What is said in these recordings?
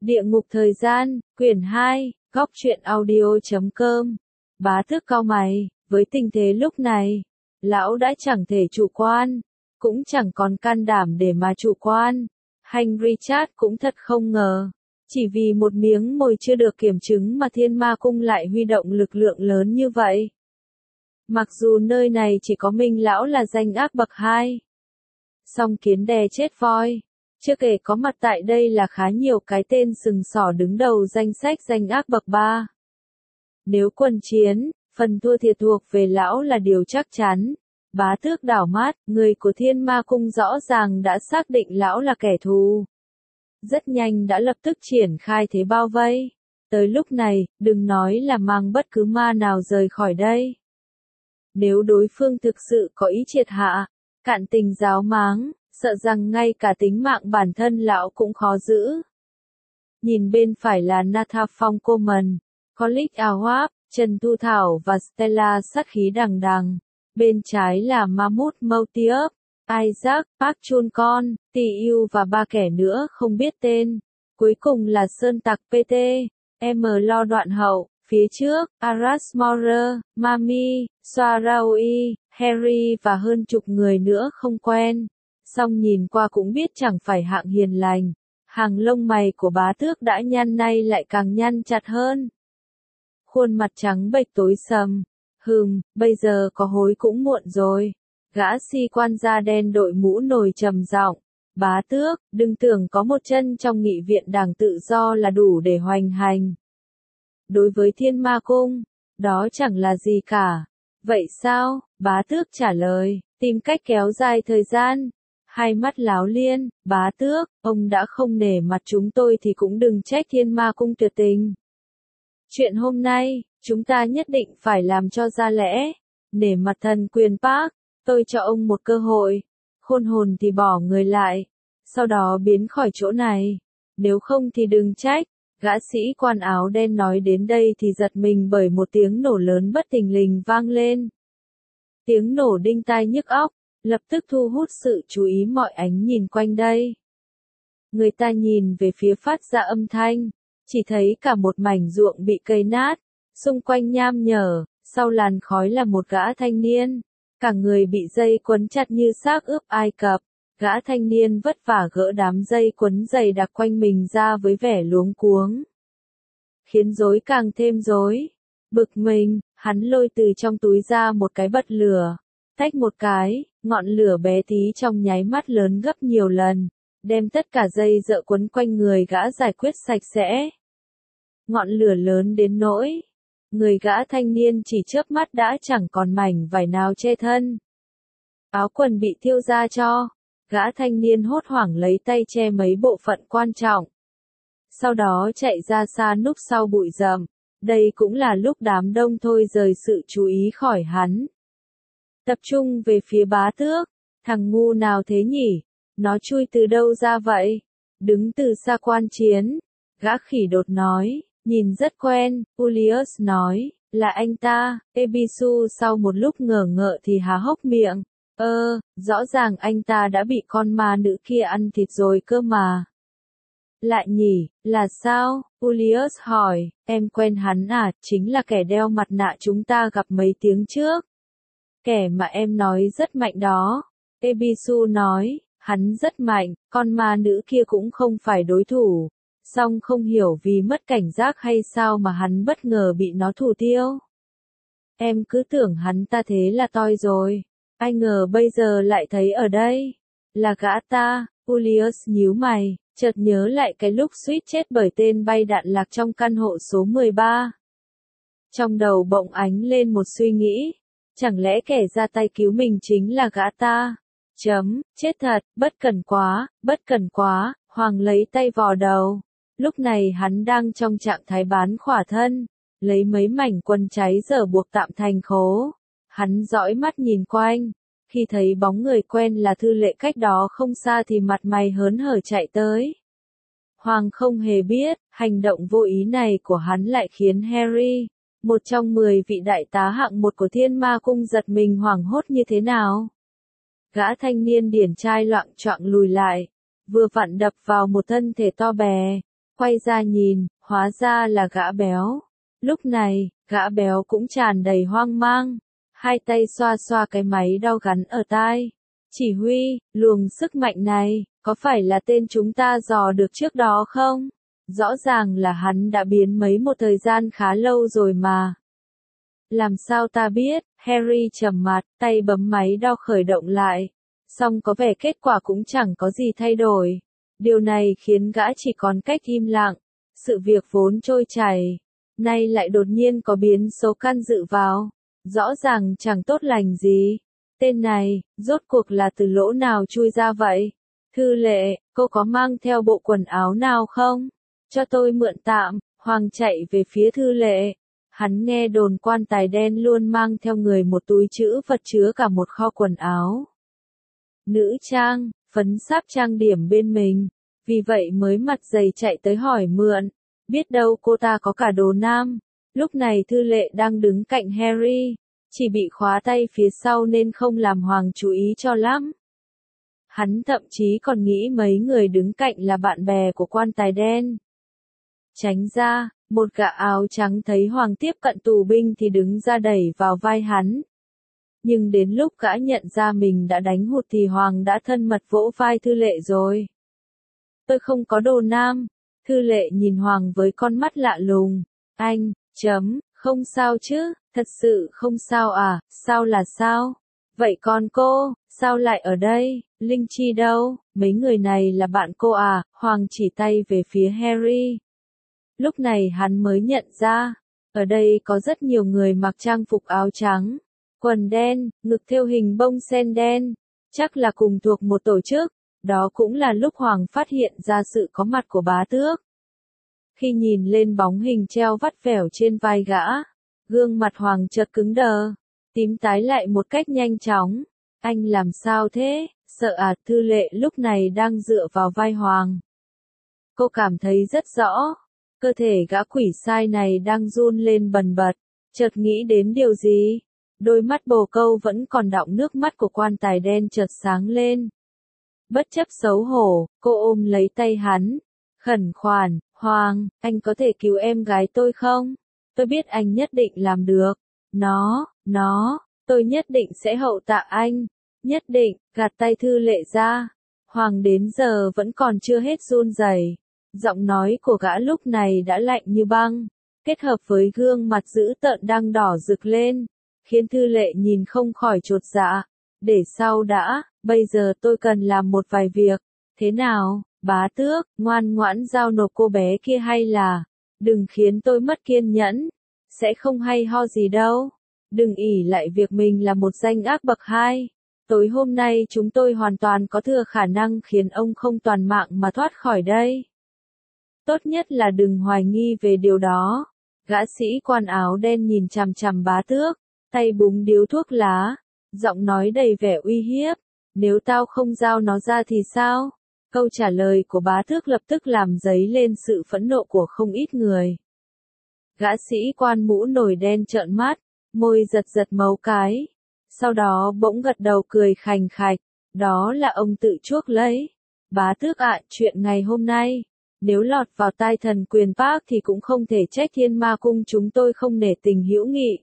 Địa ngục thời gian, quyển 2, góc truyện audio.com. Bá Tước cau mày, với tình thế lúc này, lão đã chẳng thể chủ quan, cũng chẳng còn can đảm để mà chủ quan. Hành Richard cũng thật không ngờ, chỉ vì một miếng mồi chưa được kiểm chứng mà Thiên Ma Cung lại huy động lực lượng lớn như vậy. Mặc dù nơi này chỉ có Minh lão là danh ác bậc 2. Song kiến đè chết voi. Chưa kể có mặt tại đây là khá nhiều cái tên sừng sỏ đứng đầu danh sách danh ác bậc 3. Nếu quân chiến, phần thua thiệt thuộc về lão là điều chắc chắn. Bá Tước đảo mắt, người của Thiên Ma Cung rõ ràng đã xác định lão là kẻ thù. Rất nhanh đã lập tức triển khai thế bao vây. Tới lúc này, đừng nói là mang bất cứ ma nào rời khỏi đây. Nếu đối phương thực sự có ý triệt hạ, cạn tình giáo máng, sợ rằng ngay cả tính mạng bản thân lão cũng khó giữ. Nhìn bên phải là Nathan Phong Coleman, Colic Awab, Trần Thu Thảo và Stella sát khí đằng đằng. Bên trái là Mahmoud Moutiab, Isaac, Park Chun Con, T.U. và ba kẻ nữa không biết tên. Cuối cùng là Sơn Tặc PT, M. Lo Đoạn Hậu, phía trước, Aras Maurer, Mami, Swaraui, Harry và hơn chục người nữa không quen. Song nhìn qua cũng biết chẳng phải hạng hiền lành. Hàng lông mày của Bá Tước đã nhăn nay lại càng nhăn chặt hơn. Khuôn mặt trắng bệch tối sầm. Bây giờ có hối cũng muộn rồi. Gã si quan da đen đội mũ nồi trầm giọng. Bá Tước, đừng tưởng có một chân trong nghị viện Đảng Tự Do là đủ để hoành hành. Đối với Thiên Ma Cung, đó chẳng là gì cả. Vậy sao? Bá Tước trả lời, tìm cách kéo dài thời gian. Hai mắt láo liên, Bá Tước, ông đã không nể mặt chúng tôi thì cũng đừng trách Thiên Ma Cung tuyệt tình. Chuyện hôm nay, chúng ta nhất định phải làm cho ra lẽ. Nể mặt thần quyền Park, tôi cho ông một cơ hội. Khôn hồn thì bỏ người lại. Sau đó biến khỏi chỗ này. Nếu không thì đừng trách. Gã sĩ quan áo đen nói đến đây thì giật mình bởi một tiếng nổ lớn bất thình lình vang lên. Tiếng nổ đinh tai nhức óc, lập tức thu hút sự chú ý mọi ánh nhìn quanh đây. Người ta nhìn về phía phát ra âm thanh, chỉ thấy cả một mảnh ruộng bị cây nát, xung quanh nham nhở, sau làn khói là một gã thanh niên, cả người bị dây quấn chặt như xác ướp Ai Cập. Gã thanh niên vất vả gỡ đám dây quấn dày đặc quanh mình ra với vẻ luống cuống. Khiến rối càng thêm rối. Bực mình, hắn lôi từ trong túi ra một cái bật lửa. Tách một cái, ngọn lửa bé tí trong nháy mắt lớn gấp nhiều lần, đem tất cả dây dợ quấn quanh người gã giải quyết sạch sẽ. Ngọn lửa lớn đến nỗi, người gã thanh niên chỉ chớp mắt đã chẳng còn mảnh vải nào che thân. Áo quần bị thiêu ra cho. Gã thanh niên hốt hoảng lấy tay che mấy bộ phận quan trọng. Sau đó chạy ra xa núp sau bụi rậm. Đây cũng là lúc đám đông thôi rời sự chú ý khỏi hắn. Tập trung về phía Bá Tước. Thằng ngu nào thế nhỉ? Nó chui từ đâu ra vậy? Đứng từ xa quan chiến. Gã khỉ đột nói, nhìn rất quen. Julius nói, là anh ta. Ebisu sau một lúc ngờ ngợ thì há hốc miệng. Rõ ràng anh ta đã bị con ma nữ kia ăn thịt rồi cơ mà. Lại nhỉ, là sao? Julius hỏi, em quen hắn à, chính là kẻ đeo mặt nạ chúng ta gặp mấy tiếng trước. Kẻ mà em nói rất mạnh đó. Ebisu nói, hắn rất mạnh, con ma nữ kia cũng không phải đối thủ. Song không hiểu vì mất cảnh giác hay sao mà hắn bất ngờ bị nó thủ tiêu. Em cứ tưởng hắn ta thế là toi rồi. Ai ngờ bây giờ lại thấy ở đây. Là gã ta. Julius nhíu mày, chợt nhớ lại cái lúc suýt chết bởi tên bay đạn lạc trong căn hộ số 13. Trong đầu bỗng ánh lên một suy nghĩ. Chẳng lẽ kẻ ra tay cứu mình chính là gã ta? Chết thật, bất cẩn quá, Hoàng lấy tay vò đầu. Lúc này hắn đang trong trạng thái bán khỏa thân, lấy mấy mảnh quần cháy dở buộc tạm thành khố. Hắn dõi mắt nhìn quanh, khi thấy bóng người quen là Thư Lệ cách đó không xa thì mặt mày hớn hở chạy tới. Hoàng không hề biết, hành động vô ý này của hắn lại khiến Harry, một trong 10 vị đại tá hạng 1 của Thiên Ma Cung giật mình hoảng hốt như thế nào. Gã thanh niên điển trai loạng choạng lùi lại, vừa vặn đập vào một thân thể to bè, Quay ra nhìn, hóa ra là gã béo. Lúc này, gã béo cũng tràn đầy hoang mang, hai tay xoa xoa cái máy đau gắn ở tai. Chỉ huy, luồng sức mạnh này, có phải là tên chúng ta dò được trước đó không? Rõ ràng là hắn đã biến mấy một thời gian khá lâu rồi mà. Làm sao ta biết? Harry trầm mặt, tay bấm máy đao khởi động lại. Song có vẻ kết quả cũng chẳng có gì thay đổi. Điều này khiến gã chỉ còn cách im lặng. Sự việc vốn trôi chảy, nay lại đột nhiên có biến số can dự vào. Rõ ràng chẳng tốt lành gì. Tên này, rốt cuộc là từ lỗ nào chui ra vậy? Thư lệ, cô có mang theo bộ quần áo nào không? Cho tôi mượn tạm. Hoàng chạy về phía Thư lệ. Hắn nghe đồn quan tài đen luôn mang theo người một túi trữ vật chứa cả một kho quần áo. Nữ trang, phấn sáp trang điểm bên mình, vì vậy mới mặt dày chạy tới hỏi mượn. Biết đâu cô ta có cả đồ nam. Lúc này Thư lệ đang đứng cạnh Harry, chỉ bị khóa tay phía sau nên không làm Hoàng chú ý cho lắm. Hắn thậm chí còn nghĩ mấy người đứng cạnh là bạn bè của quan tài đen. Tránh ra, một gã áo trắng thấy Hoàng tiếp cận tù binh thì đứng ra đẩy vào vai hắn. Nhưng đến lúc gã nhận ra mình đã đánh hụt thì Hoàng đã thân mật vỗ vai Thư lệ rồi. Tôi không có đồ nam. Thư lệ nhìn Hoàng với con mắt lạ lùng. Anh, không sao chứ, thật sự không sao à, sao là sao? Vậy còn cô, sao lại ở đây, Linh Chi đâu, mấy người này là bạn cô à? Hoàng chỉ tay về phía Harry. Lúc này hắn mới nhận ra, ở đây có rất nhiều người mặc trang phục áo trắng, quần đen, ngực thêu hình bông sen đen, chắc là cùng thuộc một tổ chức. Đó cũng là lúc Hoàng phát hiện ra sự có mặt của bá tước. Khi nhìn lên bóng hình treo vắt vẻo trên vai gã, gương mặt Hoàng chợt cứng đờ, tím tái lại một cách nhanh chóng. Anh làm sao thế? Sợ à? Thư lệ lúc này đang dựa vào vai Hoàng. Cô cảm thấy rất rõ, cơ thể gã quỷ sai này đang run lên bần bật, chợt nghĩ đến điều gì. Đôi mắt bồ câu vẫn còn đọng nước mắt của quan tài đen chợt sáng lên. Bất chấp xấu hổ, cô ôm lấy tay hắn, khẩn khoản, Hoàng, anh có thể cứu em gái tôi không? Tôi biết anh nhất định làm được. Tôi nhất định sẽ hậu tạ anh. Nhất định, gạt tay Thư lệ ra. Hoàng đến giờ vẫn còn chưa hết run rẩy. Giọng nói của gã lúc này đã lạnh như băng, kết hợp với gương mặt dữ tợn đang đỏ rực lên, khiến Thư lệ nhìn không khỏi chột dạ. Để sau đã, bây giờ tôi cần làm một vài việc. Thế nào, bá tước, ngoan ngoãn giao nộp cô bé kia hay là, đừng khiến tôi mất kiên nhẫn, sẽ không hay ho gì đâu. Đừng ỷ lại việc mình là một danh ác bậc 2. Tối hôm nay chúng tôi hoàn toàn có thừa khả năng khiến ông không toàn mạng mà thoát khỏi đây. Tốt nhất là đừng hoài nghi về điều đó. Gã sĩ quan áo đen nhìn chằm chằm bá tước, tay búng điếu thuốc lá, giọng nói đầy vẻ uy hiếp. Nếu tao không giao nó ra thì sao? Câu trả lời của bá tước lập tức làm dấy lên sự phẫn nộ của không ít người. Gã sĩ quan mũ nổi đen trợn mắt, môi giật giật mấy cái. Sau đó bỗng gật đầu cười khành khạch. Đó là ông tự chuốc lấy. Bá tước ạ, chuyện ngày hôm nay, nếu lọt vào tai thần quyền Park thì cũng không thể trách Thiên Ma Cung chúng tôi không nể tình hữu nghị.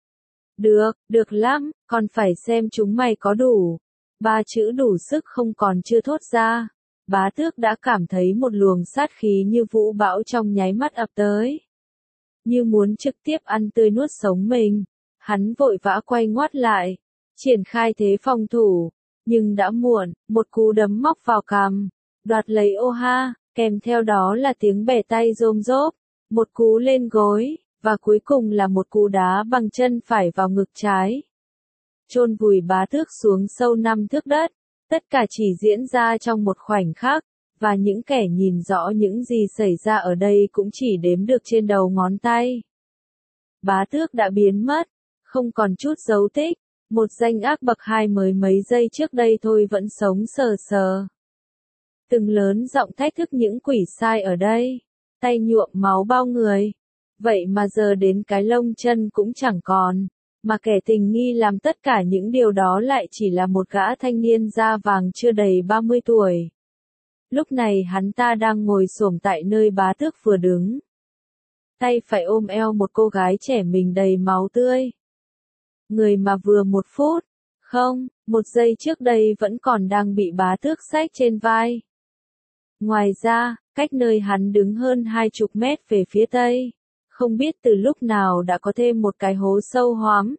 Được lắm, còn phải xem chúng mày có đủ. 3 chữ đủ sức không còn chưa thốt ra. Bá tước đã cảm thấy một luồng sát khí như vũ bão trong nháy mắt ập tới. Như muốn trực tiếp ăn tươi nuốt sống mình. Hắn vội vã quay ngoắt lại, triển khai thế phòng thủ. Nhưng đã muộn, một cú đấm móc vào cằm, đoạt lấy ô ha, kèm theo đó là tiếng bẻ tay rôm rốp, một cú lên gối, và cuối cùng là một cú đá bằng chân phải vào ngực trái. Chôn vùi bá tước xuống sâu 5 thước đất. Tất cả chỉ diễn ra trong một khoảnh khắc, và những kẻ nhìn rõ những gì xảy ra ở đây cũng chỉ đếm được trên đầu ngón tay. Bá tước đã biến mất, không còn chút dấu tích. Một danh ác bậc 2 mới mấy giây trước đây thôi vẫn sống sờ sờ. Từng lớn giọng thách thức những quỷ sai ở đây, tay nhuộm máu bao người. Vậy mà giờ đến cái lông chân cũng chẳng còn, mà kẻ tình nghi làm tất cả những điều đó lại chỉ là một gã thanh niên da vàng chưa đầy 30 tuổi. Lúc này hắn ta đang ngồi xổm tại nơi bá tước vừa đứng. Tay phải ôm eo một cô gái trẻ mình đầy máu tươi. Người mà vừa 1 phút, không, 1 giây trước đây vẫn còn đang bị bá tước xách trên vai. Ngoài ra, cách nơi hắn đứng hơn 20 mét về phía tây, không biết từ lúc nào đã có thêm một cái hố sâu hoắm.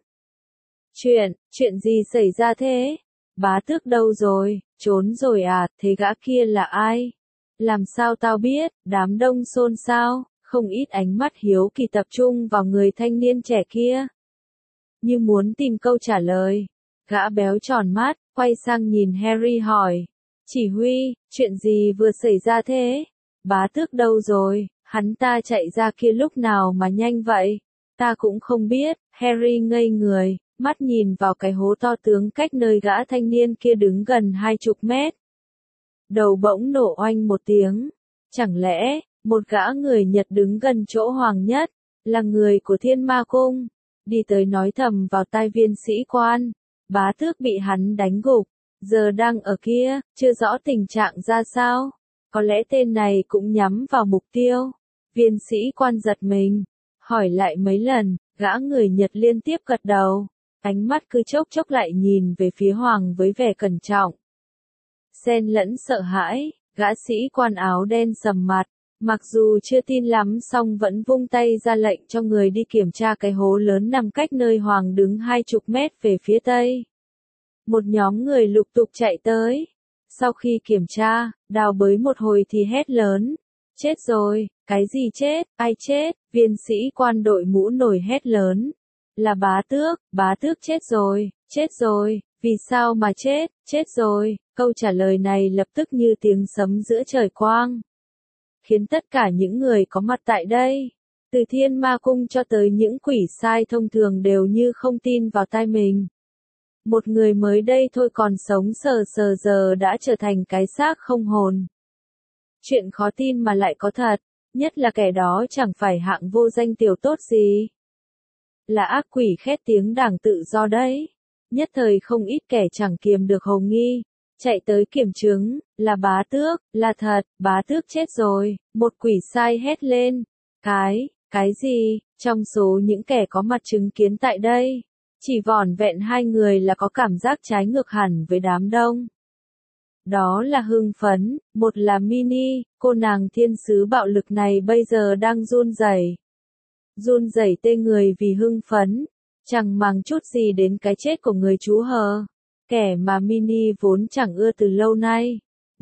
Chuyện gì xảy ra thế? Bá tước đâu rồi, trốn rồi à, thế gã kia là ai? Làm sao tao biết, đám đông xôn xao, không ít ánh mắt hiếu kỳ tập trung vào người thanh niên trẻ kia. Như muốn tìm câu trả lời, gã béo tròn mắt, quay sang nhìn Harry hỏi. Chỉ huy, chuyện gì vừa xảy ra thế? Bá tước đâu rồi, hắn ta chạy ra kia lúc nào mà nhanh vậy? Ta cũng không biết, Harry ngây người, mắt nhìn vào cái hố to tướng cách nơi gã thanh niên kia đứng gần 20 mét. Đầu bỗng nổ oanh một tiếng. Chẳng lẽ, một gã người Nhật đứng gần chỗ Hoàng Nhất, là người của Thiên Ma Cung, đi tới nói thầm vào tai viên sĩ quan. Bá tước bị hắn đánh gục, giờ đang ở kia, chưa rõ tình trạng ra sao. Có lẽ tên này cũng nhắm vào mục tiêu. Viên sĩ quan giật mình, hỏi lại mấy lần, gã người Nhật liên tiếp gật đầu. Ánh mắt cứ chốc chốc lại nhìn về phía Hoàng với vẻ cẩn trọng. Xen lẫn sợ hãi, gã sĩ quan áo đen sầm mặt, mặc dù chưa tin lắm song vẫn vung tay ra lệnh cho người đi kiểm tra cái hố lớn nằm cách nơi Hoàng đứng 20 mét về phía tây. Một nhóm người lục tục chạy tới. Sau khi kiểm tra, đào bới một hồi thì hét lớn. Chết rồi, cái gì chết, ai chết, viên sĩ quan đội mũ nổi hét lớn. Là bá tước chết rồi, vì sao mà chết rồi, câu trả lời này lập tức như tiếng sấm giữa trời quang. Khiến tất cả những người có mặt tại đây, từ Thiên Ma Cung cho tới những quỷ sai thông thường đều như không tin vào tai mình. Một người mới đây thôi còn sống sờ sờ giờ đã trở thành cái xác không hồn. Chuyện khó tin mà lại có thật, nhất là kẻ đó chẳng phải hạng vô danh tiểu tốt gì. Là ác quỷ khét tiếng đảng tự do đấy. Nhất thời không ít kẻ chẳng kiềm được hồ nghi, chạy tới kiểm chứng, là bá tước, là thật, bá tước chết rồi, một quỷ sai hét lên. Cái gì, trong số những kẻ có mặt chứng kiến tại đây, chỉ vỏn vẹn 2 người là có cảm giác trái ngược hẳn với đám đông. Đó là hưng phấn, một là Mini, cô nàng thiên sứ bạo lực này bây giờ đang run rẩy tê người vì hưng phấn, chẳng màng chút gì đến cái chết của người chú hờ, kẻ mà Mini vốn chẳng ưa từ lâu nay.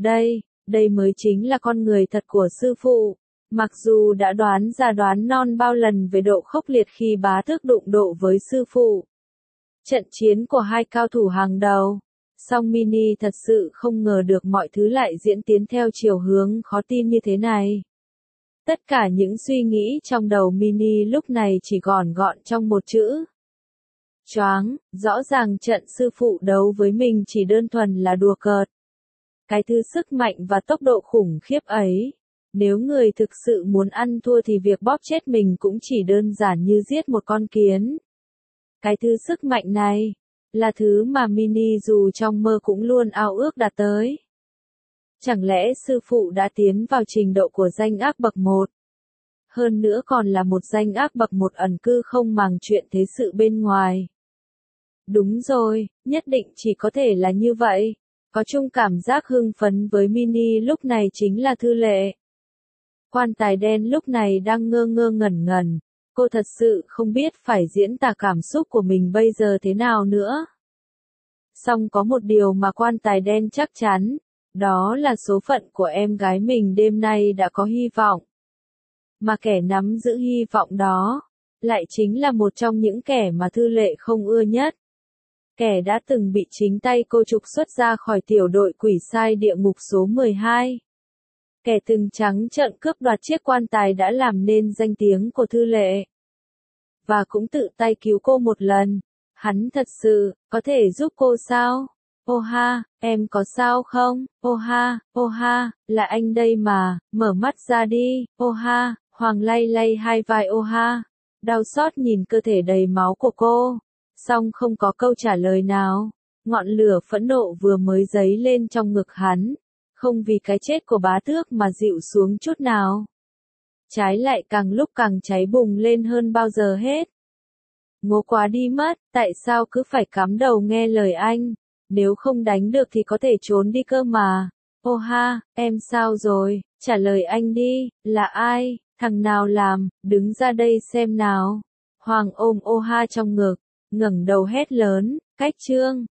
Đây mới chính là con người thật của sư phụ, mặc dù đã đoán non bao lần về độ khốc liệt khi bá tước đụng độ với sư phụ. Trận chiến của hai cao thủ hàng đầu, song Mini thật sự không ngờ được mọi thứ lại diễn tiến theo chiều hướng khó tin như thế này. Tất cả những suy nghĩ trong đầu Mini lúc này chỉ gọn trong một chữ. Choáng, rõ ràng trận sư phụ đấu với mình chỉ đơn thuần là đùa cợt. Cái thứ sức mạnh và tốc độ khủng khiếp ấy, nếu người thực sự muốn ăn thua thì việc bóp chết mình cũng chỉ đơn giản như giết một con kiến. Cái thứ sức mạnh này, là thứ mà Mini dù trong mơ cũng luôn ao ước đạt tới. Chẳng lẽ sư phụ đã tiến vào trình độ của danh ác bậc 1? Hơn nữa còn là một danh ác bậc 1 ẩn cư không màng chuyện thế sự bên ngoài. Đúng rồi, nhất định chỉ có thể là như vậy. Có chung cảm giác hưng phấn với Mini lúc này chính là Thư Lệ. Quan tài đen lúc này đang ngơ ngẩn. Cô thật sự không biết phải diễn tả cảm xúc của mình bây giờ thế nào nữa. Song có một điều mà quan tài đen chắc chắn, đó là số phận của em gái mình đêm nay đã có hy vọng. Mà kẻ nắm giữ hy vọng đó, lại chính là một trong những kẻ mà Thư Lệ không ưa nhất. Kẻ đã từng bị chính tay cô trục xuất ra khỏi tiểu đội quỷ sai địa ngục số 12. Kẻ từng trắng trợn cướp đoạt chiếc quan tài đã làm nên danh tiếng của Thư Lệ. Và cũng tự tay cứu cô một lần. Hắn thật sự, có thể giúp cô sao? Ô ha, em có sao không? Ô ha, là anh đây mà, mở mắt ra đi. Ô ha, Hoàng lay hai vai ô ha. Đau xót nhìn cơ thể đầy máu của cô. Song không có câu trả lời nào. Ngọn lửa phẫn nộ vừa mới dấy lên trong ngực hắn. không vì cái chết của bá tước mà dịu xuống chút nào. Trái lại càng lúc càng cháy bùng lên hơn bao giờ hết. Ngố quá đi mất, tại sao cứ phải cắm đầu nghe lời anh? Nếu không đánh được thì có thể trốn đi cơ mà. Ô ha, em sao rồi? Trả lời anh đi, là ai? Thằng nào làm? Đứng ra đây xem nào. Hoàng ôm ô ha trong ngực, ngẩng đầu hét lớn, cách trương.